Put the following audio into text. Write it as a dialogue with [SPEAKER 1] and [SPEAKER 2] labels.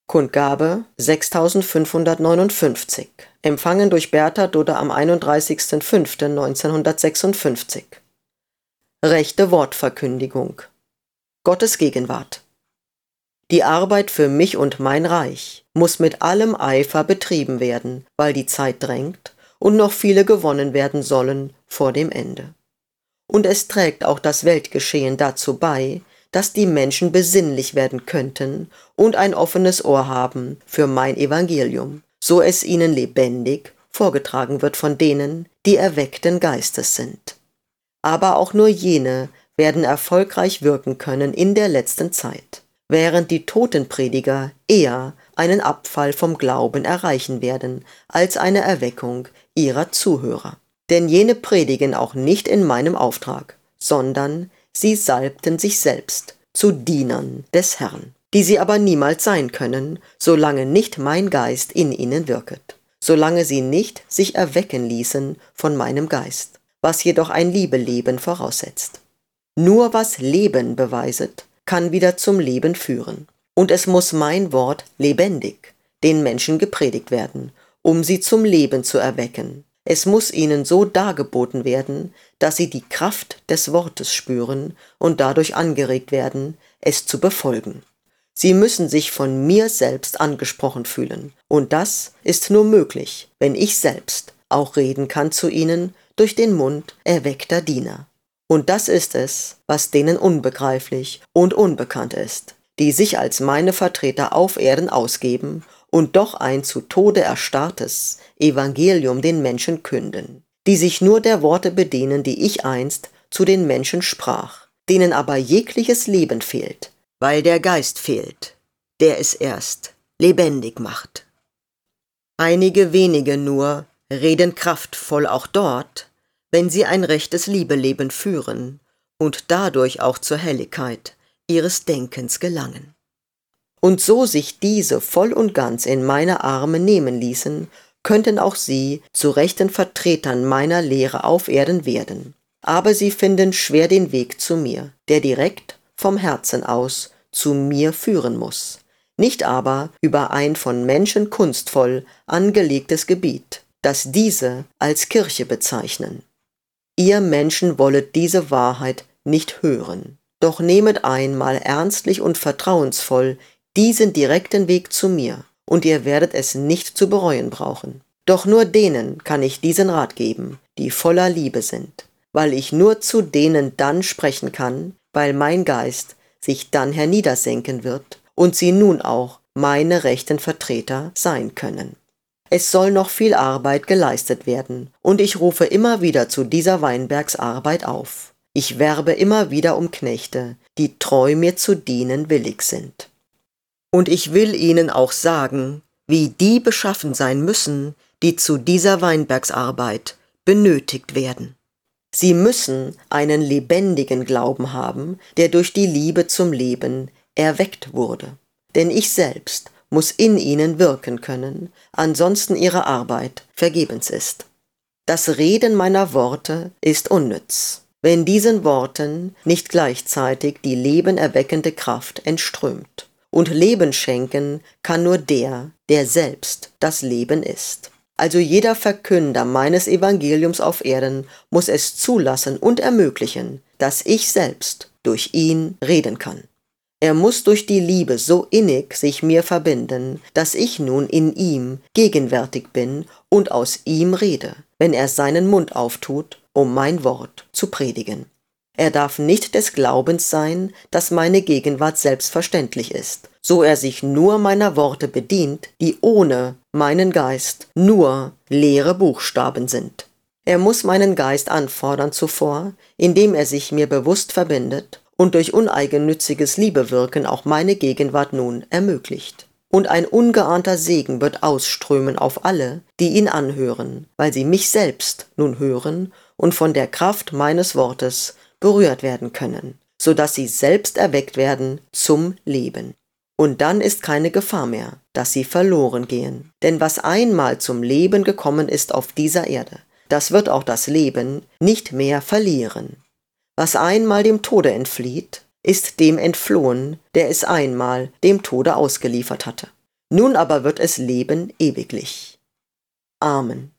[SPEAKER 1] Kundgabe 6559, empfangen durch Bertha Dudde am 31.05.1956. Rechte Wortverkündigung. Gottes Gegenwart. Die Arbeit für mich und mein Reich muss mit allem Eifer betrieben werden, weil die Zeit drängt und noch viele gewonnen werden sollen vor dem Ende. Und es trägt auch das Weltgeschehen dazu bei, dass die Menschen besinnlich werden könnten und ein offenes Ohr haben für mein Evangelium, so es ihnen lebendig vorgetragen wird von denen, die erweckten Geistes sind. Aber auch nur jene werden erfolgreich wirken können in der letzten Zeit, während die Totenprediger eher einen Abfall vom Glauben erreichen werden, als eine Erweckung ihrer Zuhörer. Denn jene predigen auch nicht in meinem Auftrag, sondern sie salbten sich selbst zu Dienern des Herrn, die sie aber niemals sein können, solange nicht mein Geist in ihnen wirket, solange sie nicht sich erwecken ließen von meinem Geist, was jedoch ein Liebeleben voraussetzt. Nur was Leben beweiset, kann wieder zum Leben führen. Und es muss mein Wort lebendig den Menschen gepredigt werden, um sie zum Leben zu erwecken. Es muss ihnen so dargeboten werden, dass sie die Kraft des Wortes spüren und dadurch angeregt werden, es zu befolgen. Sie müssen sich von mir selbst angesprochen fühlen. Und das ist nur möglich, wenn ich selbst auch reden kann zu ihnen durch den Mund erweckter Diener. Und das ist es, was denen unbegreiflich und unbekannt ist, die sich als meine Vertreter auf Erden ausgeben und doch ein zu Tode erstarrtes Evangelium den Menschen künden, die sich nur der Worte bedienen, die ich einst zu den Menschen sprach, denen aber jegliches Leben fehlt, weil der Geist fehlt, der es erst lebendig macht. Einige wenige nur reden kraftvoll auch dort, wenn sie ein rechtes Liebeleben führen und dadurch auch zur Helligkeit ihres Denkens gelangen. Und so sich diese voll und ganz in meine Arme nehmen ließen, könnten auch sie zu rechten Vertretern meiner Lehre auf Erden werden. Aber sie finden schwer den Weg zu mir, der direkt vom Herzen aus zu mir führen muss, nicht aber über ein von Menschen kunstvoll angelegtes Gebiet, das diese als Kirche bezeichnen. Ihr Menschen wollet diese Wahrheit nicht hören, doch nehmet einmal ernstlich und vertrauensvoll diesen direkten Weg zu mir, und ihr werdet es nicht zu bereuen brauchen. Doch nur denen kann ich diesen Rat geben, die voller Liebe sind, weil ich nur zu denen dann sprechen kann, weil mein Geist sich dann herniedersenken wird und sie nun auch meine rechten Vertreter sein können. Es soll noch viel Arbeit geleistet werden, und ich rufe immer wieder zu dieser Weinbergsarbeit auf. Ich werbe immer wieder um Knechte, die treu mir zu dienen willig sind. Und ich will ihnen auch sagen, wie die beschaffen sein müssen, die zu dieser Weinbergsarbeit benötigt werden. Sie müssen einen lebendigen Glauben haben, der durch die Liebe zum Leben erweckt wurde. Denn ich selbst muss in ihnen wirken können, ansonsten ihre Arbeit vergebens ist. Das Reden meiner Worte ist unnütz, wenn diesen Worten nicht gleichzeitig die lebenerweckende Kraft entströmt. Und Leben schenken kann nur der, der selbst das Leben ist. Also jeder Verkünder meines Evangeliums auf Erden muss es zulassen und ermöglichen, dass ich selbst durch ihn reden kann. Er muss durch die Liebe so innig sich mir verbinden, dass ich nun in ihm gegenwärtig bin und aus ihm rede, wenn er seinen Mund auftut, um mein Wort zu predigen. Er darf nicht des Glaubens sein, dass meine Gegenwart selbstverständlich ist, so er sich nur meiner Worte bedient, die ohne meinen Geist nur leere Buchstaben sind. Er muss meinen Geist anfordern zuvor, indem er sich mir bewusst verbindet und durch uneigennütziges Liebewirken auch meine Gegenwart nun ermöglicht. Und ein ungeahnter Segen wird ausströmen auf alle, die ihn anhören, weil sie mich selbst nun hören und von der Kraft meines Wortes berührt werden können, so dass sie selbst erweckt werden zum Leben. Und dann ist keine Gefahr mehr, dass sie verloren gehen. Denn was einmal zum Leben gekommen ist auf dieser Erde, das wird auch das Leben nicht mehr verlieren. Was einmal dem Tode entflieht, ist dem entflohen, der es einmal dem Tode ausgeliefert hatte. Nun aber wird es leben ewiglich. Amen.